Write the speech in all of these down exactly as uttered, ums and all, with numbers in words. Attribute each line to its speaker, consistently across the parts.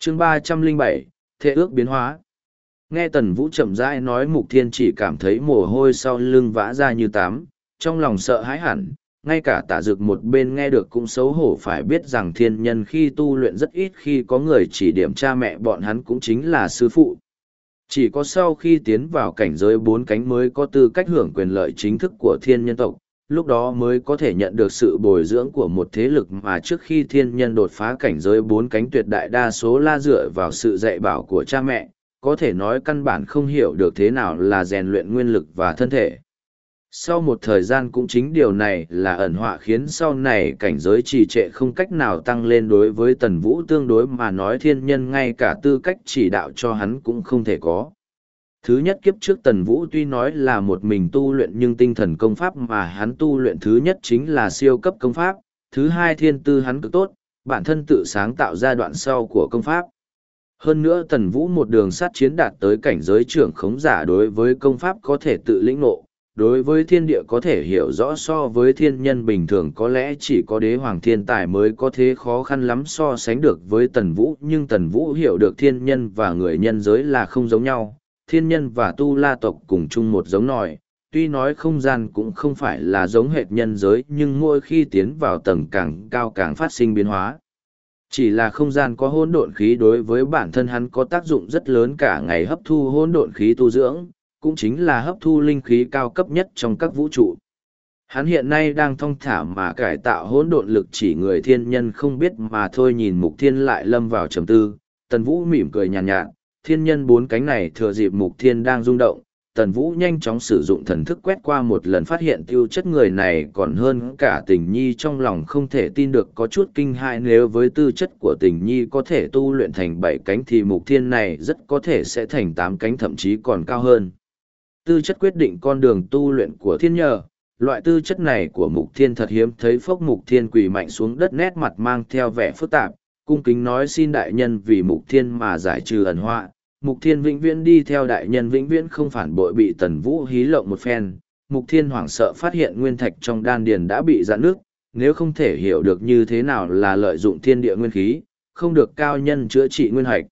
Speaker 1: chương ba trăm linh bảy Thệ ước biến hóa. Nghe Tần Vũ chậm rãi nói, Mục Thiên chỉ cảm thấy mồ hôi sau lưng vã ra như tắm, trong lòng sợ hãi hẳn, ngay cả Tả Dực một bên nghe được cũng xấu hổ, phải biết rằng thiên nhân khi tu luyện rất ít khi có người chỉ điểm, cha mẹ bọn hắn cũng chính là sư phụ. Chỉ có sau khi tiến vào cảnh giới bốn cánh mới có tư cách hưởng quyền lợi chính thức của thiên nhân tộc, lúc đó mới có thể nhận được sự bồi dưỡng của một thế lực mà trước khi thiên nhân đột phá cảnh giới bốn cánh tuyệt đại đa số la dựa vào sự dạy bảo của cha mẹ, có thể nói căn bản không hiểu được thế nào là rèn luyện nguyên lực và thân thể. Sau một thời gian cũng chính điều này là ẩn họa khiến sau này cảnh giới trì trệ không cách nào tăng lên. Đối với Tần Vũ tương đối mà nói, thiên nhân ngay cả tư cách chỉ đạo cho hắn cũng không thể có. Thứ nhất, kiếp trước Tần Vũ tuy nói là một mình tu luyện nhưng tinh thần công pháp mà hắn tu luyện thứ nhất chính là siêu cấp công pháp. Thứ hai, thiên tư hắn cực tốt, bản thân tự sáng tạo ra đoạn sau của công pháp. Hơn nữa Tần Vũ một đường sát chiến đạt tới cảnh giới trưởng khống giả, đối với công pháp có thể tự lĩnh ngộ, đối với thiên địa có thể hiểu rõ, so với thiên nhân bình thường có lẽ chỉ có đế hoàng thiên tài mới có thế khó khăn lắm so sánh được với Tần Vũ. Nhưng Tần Vũ hiểu được thiên nhân và người nhân giới là không giống nhau, thiên nhân và tu la tộc cùng chung một giống nòi, tuy nói không gian cũng không phải là giống hệt nhân giới nhưng mỗi khi tiến vào tầng càng cao càng phát sinh biến hóa. Chỉ là không gian có hỗn độn khí đối với bản thân hắn có tác dụng rất lớn, cả ngày hấp thu hỗn độn khí tu dưỡng, cũng chính là hấp thu linh khí cao cấp nhất trong các vũ trụ. Hắn hiện nay đang thong thả mà cải tạo hỗn độn lực, chỉ người thiên nhân không biết mà thôi. Nhìn Mục Thiên lại lâm vào trầm tư, Tần Vũ mỉm cười nhàn nhạt, nhạt, thiên nhân bốn cánh này thừa dịp Mục Thiên đang rung động, Tần Vũ nhanh chóng sử dụng thần thức quét qua một lần, phát hiện tiêu chất người này còn hơn cả Tình Nhi. Trong lòng không thể tin được, có chút kinh hãi, nếu với tư chất của Tình Nhi có thể tu luyện thành bảy cánh thì Mục Thiên này rất có thể sẽ thành tám cánh, thậm chí còn cao hơn. Tư chất quyết định con đường tu luyện của thiên nhờ, loại tư chất này của Mục Thiên thật hiếm thấy. Phốc Mục Thiên quỳ mạnh xuống đất, nét mặt mang theo vẻ phức tạp, cung kính nói, xin đại nhân vì Mục Thiên mà giải trừ ẩn họa. Mục Thiên vĩnh viễn đi theo đại nhân, vĩnh viễn không phản bội. Bị Tần Vũ hí lộng một phen, Mục Thiên hoảng sợ phát hiện nguyên thạch trong đan điền đã bị giãn nước, nếu không thể hiểu được như thế nào là lợi dụng thiên địa nguyên khí, không được cao nhân chữa trị nguyên hạch,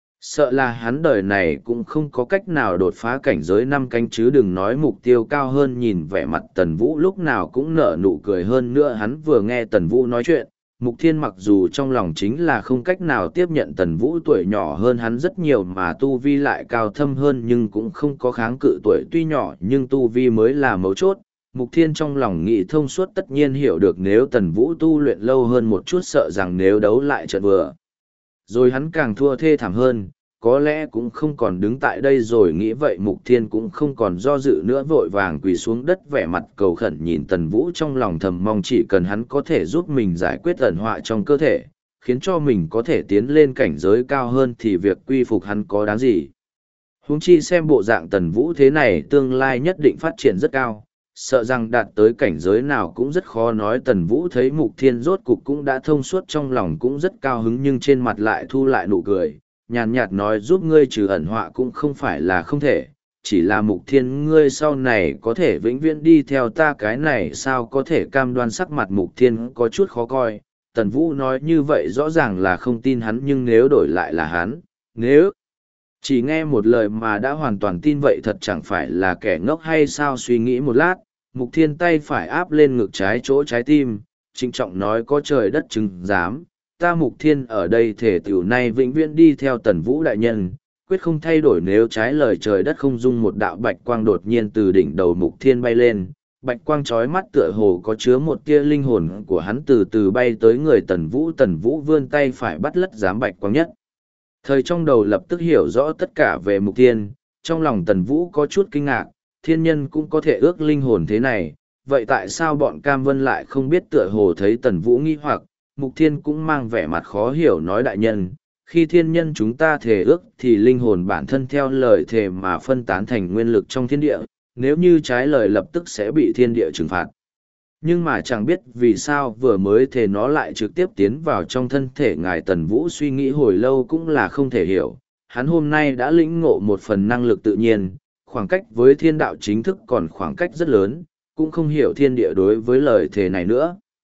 Speaker 1: sợ là hắn đời này cũng không có cách nào đột phá cảnh giới năm cánh chứ đừng nói mục tiêu cao hơn. Nhìn vẻ mặt Tần Vũ lúc nào cũng nở nụ cười, hơn nữa hắn vừa nghe Tần Vũ nói chuyện, Mục Thiên mặc dù trong lòng chính là không cách nào tiếp nhận Tần Vũ tuổi nhỏ hơn hắn rất nhiều mà tu vi lại cao thâm hơn, nhưng cũng không có kháng cự. Tuổi tuy nhỏ nhưng tu vi mới là mấu chốt. Mục Thiên trong lòng nghĩ thông suốt, tất nhiên hiểu được nếu Tần Vũ tu luyện lâu hơn một chút, sợ rằng nếu đấu lại trận vừa rồi hắn càng thua thê thảm hơn, có lẽ cũng không còn đứng tại đây rồi. Nghĩ vậy Mục Thiên cũng không còn do dự nữa, vội vàng quỳ xuống đất, vẻ mặt cầu khẩn nhìn Tần Vũ, trong lòng thầm mong chỉ cần hắn có thể giúp mình giải quyết ẩn họa trong cơ thể, khiến cho mình có thể tiến lên cảnh giới cao hơn thì việc quy phục hắn có đáng gì. Huống chi xem bộ dạng Tần Vũ thế này, tương lai nhất định phát triển rất cao, sợ rằng đạt tới cảnh giới nào cũng rất khó nói. Tần Vũ thấy Mục Thiên rốt cục cũng đã thông suốt, trong lòng cũng rất cao hứng, nhưng trên mặt lại thu lại nụ cười, nhàn nhạt nói, giúp ngươi trừ ẩn họa cũng không phải là không thể, chỉ là Mục Thiên ngươi sau này có thể vĩnh viễn đi theo ta, cái này sao có thể cam đoan. Sắc mặt Mục Thiên có chút khó coi, Tần Vũ nói như vậy rõ ràng là không tin hắn, nhưng nếu đổi lại là hắn, nếu chỉ nghe một lời mà đã hoàn toàn tin vậy thật chẳng phải là kẻ ngốc hay sao. Suy nghĩ một lát, Mục Thiên tay phải áp lên ngực trái chỗ trái tim, trịnh trọng nói, có trời đất chứng giám, ta Mục Thiên ở đây thể tiểu nay vĩnh viễn đi theo Tần Vũ đại nhân, quyết không thay đổi. Nếu trái lời trời đất không dung, một đạo bạch quang đột nhiên từ đỉnh đầu Mục Thiên bay lên, bạch quang chói mắt tựa hồ có chứa một tia linh hồn của hắn, từ từ bay tới người Tần Vũ. Tần Vũ vươn tay phải bắt lất giám bạch quang nhất thời, trong đầu lập tức hiểu rõ tất cả về Mục Thiên. Trong lòng Tần Vũ có chút kinh ngạc, thiên nhân cũng có thể ước linh hồn thế này, vậy tại sao bọn Cam Vân lại không biết? Tựa hồ thấy Tần Vũ nghi hoặc, Mục Thiên cũng mang vẻ mặt khó hiểu nói, đại nhân, khi thiên nhân chúng ta thề ước thì linh hồn bản thân theo lời thề mà phân tán thành nguyên lực trong thiên địa, nếu như trái lời lập tức sẽ bị thiên địa trừng phạt. Nhưng mà chẳng biết vì sao vừa mới thề nó lại trực tiếp tiến vào trong thân thể ngài. Tần Vũ suy nghĩ hồi lâu cũng là không thể hiểu, hắn hôm nay đã lĩnh ngộ một phần năng lực tự nhiên, khoảng cách với thiên đạo chính thức còn khoảng cách rất lớn, cũng không hiểu thiên địa đối với lời thề này nữa.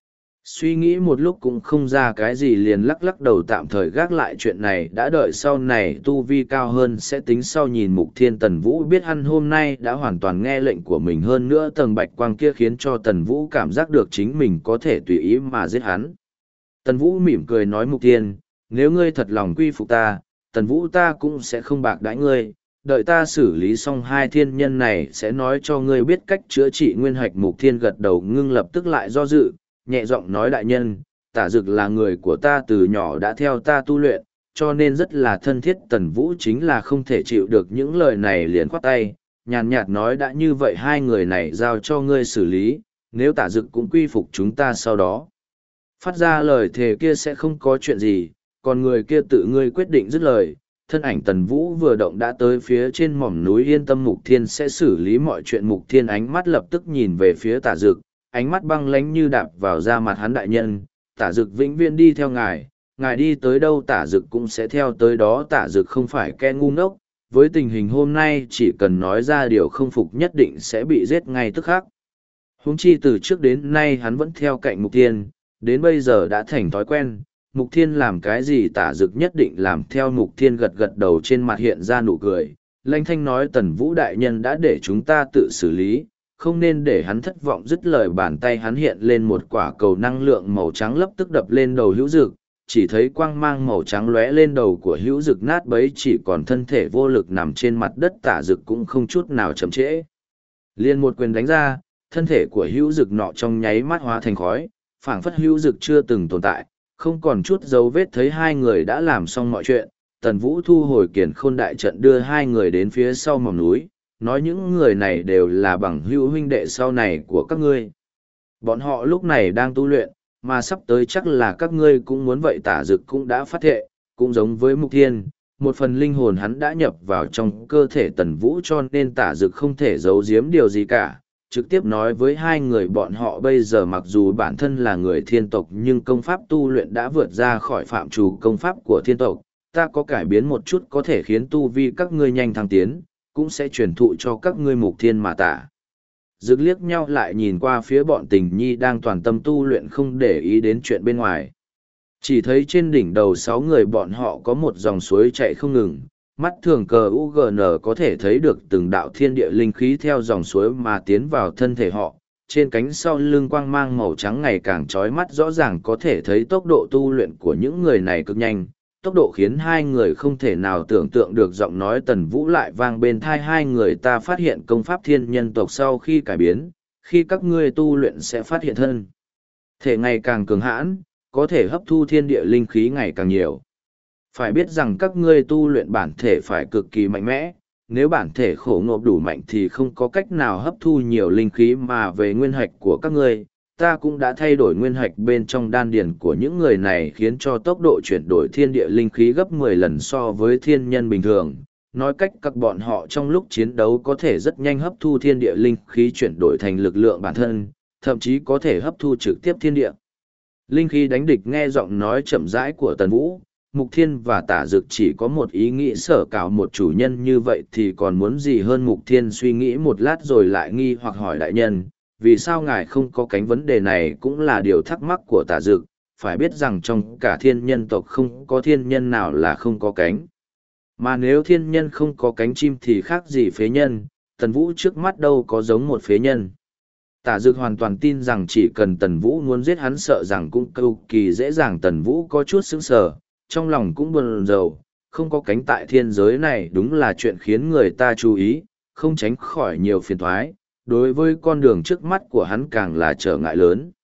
Speaker 1: Suy nghĩ một lúc cũng không ra cái gì liền lắc lắc đầu tạm thời gác lại chuyện này, đã đợi sau này tu vi cao hơn sẽ tính sau. Nhìn Mục Thiên, Tần Vũ biết hắn hôm nay đã hoàn toàn nghe lệnh của mình, hơn nữa tầng bạch quang kia khiến cho Tần Vũ cảm giác được chính mình có thể tùy ý mà giết hắn. Tần Vũ mỉm cười nói: Mục Thiên, nếu ngươi thật lòng quy phục ta, Tần Vũ ta cũng sẽ không bạc đãi ngươi, đợi ta xử lý xong hai thiên nhân này sẽ nói cho ngươi biết cách chữa trị nguyên hạch. Mục Thiên gật đầu ngưng, lập tức lại do dự, nhẹ giọng nói: đại nhân, Tả Dực là người của ta từ nhỏ đã theo ta tu luyện, cho nên rất là thân thiết. Tần Vũ chính là không thể chịu được những lời này, liền khoát tay, nhàn nhạt nói: đã như vậy hai người này giao cho ngươi xử lý, nếu Tả Dực cũng quy phục chúng ta sau đó phát ra lời thề kia sẽ không có chuyện gì, còn người kia tự ngươi quyết định. Dứt lời, thân ảnh Tần Vũ vừa động đã tới phía trên mỏm núi. Yên tâm, Mục Thiên sẽ xử lý mọi chuyện. Mục Thiên ánh mắt lập tức nhìn về phía Tả Dực, ánh mắt băng lánh như đạp vào da mặt hắn: đại nhân, Tả Dực vĩnh viễn đi theo ngài, ngài đi tới đâu Tả Dực cũng sẽ theo tới đó. Tả Dực không phải kẻ ngu ngốc, với tình hình hôm nay chỉ cần nói ra điều không phục nhất định sẽ bị giết ngay tức khắc. Huống chi từ trước đến nay hắn vẫn theo cạnh Mục Thiên, đến bây giờ đã thành thói quen. Mục Thiên làm cái gì Tả Dực nhất định làm theo. Mục Thiên gật gật đầu, trên mặt hiện ra nụ cười, lanh thanh nói: Tần Vũ đại nhân đã để chúng ta tự xử lý, không nên để hắn thất vọng. Dứt lời, bàn tay hắn hiện lên một quả cầu năng lượng màu trắng, lập tức đập lên đầu Hữu Dực. Chỉ thấy quang mang màu trắng lóe lên, đầu của Hữu Dực nát bấy, chỉ còn thân thể vô lực nằm trên mặt đất. Tả Dực cũng không chút nào chậm trễ, liền một quyền đánh ra, thân thể của Hữu Dực nọ trong nháy mắt hóa thành khói, phảng phất Hữu Dực chưa từng tồn tại, không còn chút dấu vết. Thấy hai người đã làm xong mọi chuyện, Tần Vũ thu hồi Kiền Khôn đại trận, đưa hai người đến phía sau mỏm núi, nói: những người này đều là bằng hữu huynh đệ sau này của các ngươi. Bọn họ lúc này đang tu luyện, mà sắp tới chắc là các ngươi cũng muốn vậy. Tả Dực cũng đã phát thệ, cũng giống với Mục Thiên, một phần linh hồn hắn đã nhập vào trong cơ thể Tần Vũ, cho nên Tả Dực không thể giấu giếm điều gì cả, trực tiếp nói với hai người bọn họ: bây giờ mặc dù bản thân là người thiên tộc nhưng công pháp tu luyện đã vượt ra khỏi phạm trù công pháp của thiên tộc, ta có cải biến một chút có thể khiến tu vi các ngươi nhanh thăng tiến, cũng sẽ truyền thụ cho các ngươi. Mục Thiên mà Tả Dực liếc nhau lại nhìn qua phía bọn Tình Nhi đang toàn tâm tu luyện, không để ý đến chuyện bên ngoài. Chỉ thấy trên đỉnh đầu sáu người bọn họ có một dòng suối chạy không ngừng, mắt thường cờ u giê en có thể thấy được từng đạo thiên địa linh khí theo dòng suối mà tiến vào thân thể họ. Trên cánh sau lưng quang mang màu trắng ngày càng chói mắt, rõ ràng có thể thấy tốc độ tu luyện của những người này cực nhanh, tốc độ khiến hai người không thể nào tưởng tượng được. Giọng nói Tần Vũ lại vang bên thai hai người: ta phát hiện công pháp thiên nhân tộc sau khi cải biến, khi các ngươi tu luyện sẽ phát hiện thân thể ngày càng cường hãn, có thể hấp thu thiên địa linh khí ngày càng nhiều. Phải biết rằng các ngươi tu luyện bản thể phải cực kỳ mạnh mẽ, nếu bản thể khổ ngộp đủ mạnh thì không có cách nào hấp thu nhiều linh khí. Mà về nguyên hạch của các ngươi, ta cũng đã thay đổi nguyên hạch bên trong đan điền của những người này, khiến cho tốc độ chuyển đổi thiên địa linh khí gấp mười lần so với thiên nhân bình thường. Nói cách các bọn họ trong lúc chiến đấu có thể rất nhanh hấp thu thiên địa linh khí chuyển đổi thành lực lượng bản thân, thậm chí có thể hấp thu trực tiếp thiên địa linh khí đánh địch. Nghe giọng nói chậm rãi của Tần Vũ, Mục Thiên và Tả Dực chỉ có một ý nghĩ: sở cảo một chủ nhân như vậy thì còn muốn gì hơn. Mục Thiên suy nghĩ một lát rồi lại nghi hoặc hỏi: đại nhân, vì sao ngài không có cánh? Vấn đề này cũng là điều thắc mắc của Tả Dực. Phải biết rằng trong cả thiên nhân tộc không có thiên nhân nào là không có cánh, mà nếu thiên nhân không có cánh chim thì khác gì phế nhân. Tần Vũ trước mắt đâu có giống một phế nhân. Tả Dực hoàn toàn tin rằng chỉ cần Tần Vũ muốn giết hắn, sợ rằng cũng cực kỳ dễ dàng. Tần Vũ có chút sững sờ, trong lòng cũng buồn rầu, không có cánh tại thiên giới này đúng là chuyện khiến người ta chú ý, không tránh khỏi nhiều phiền toái. Đối với con đường trước mắt của hắn càng là trở ngại lớn.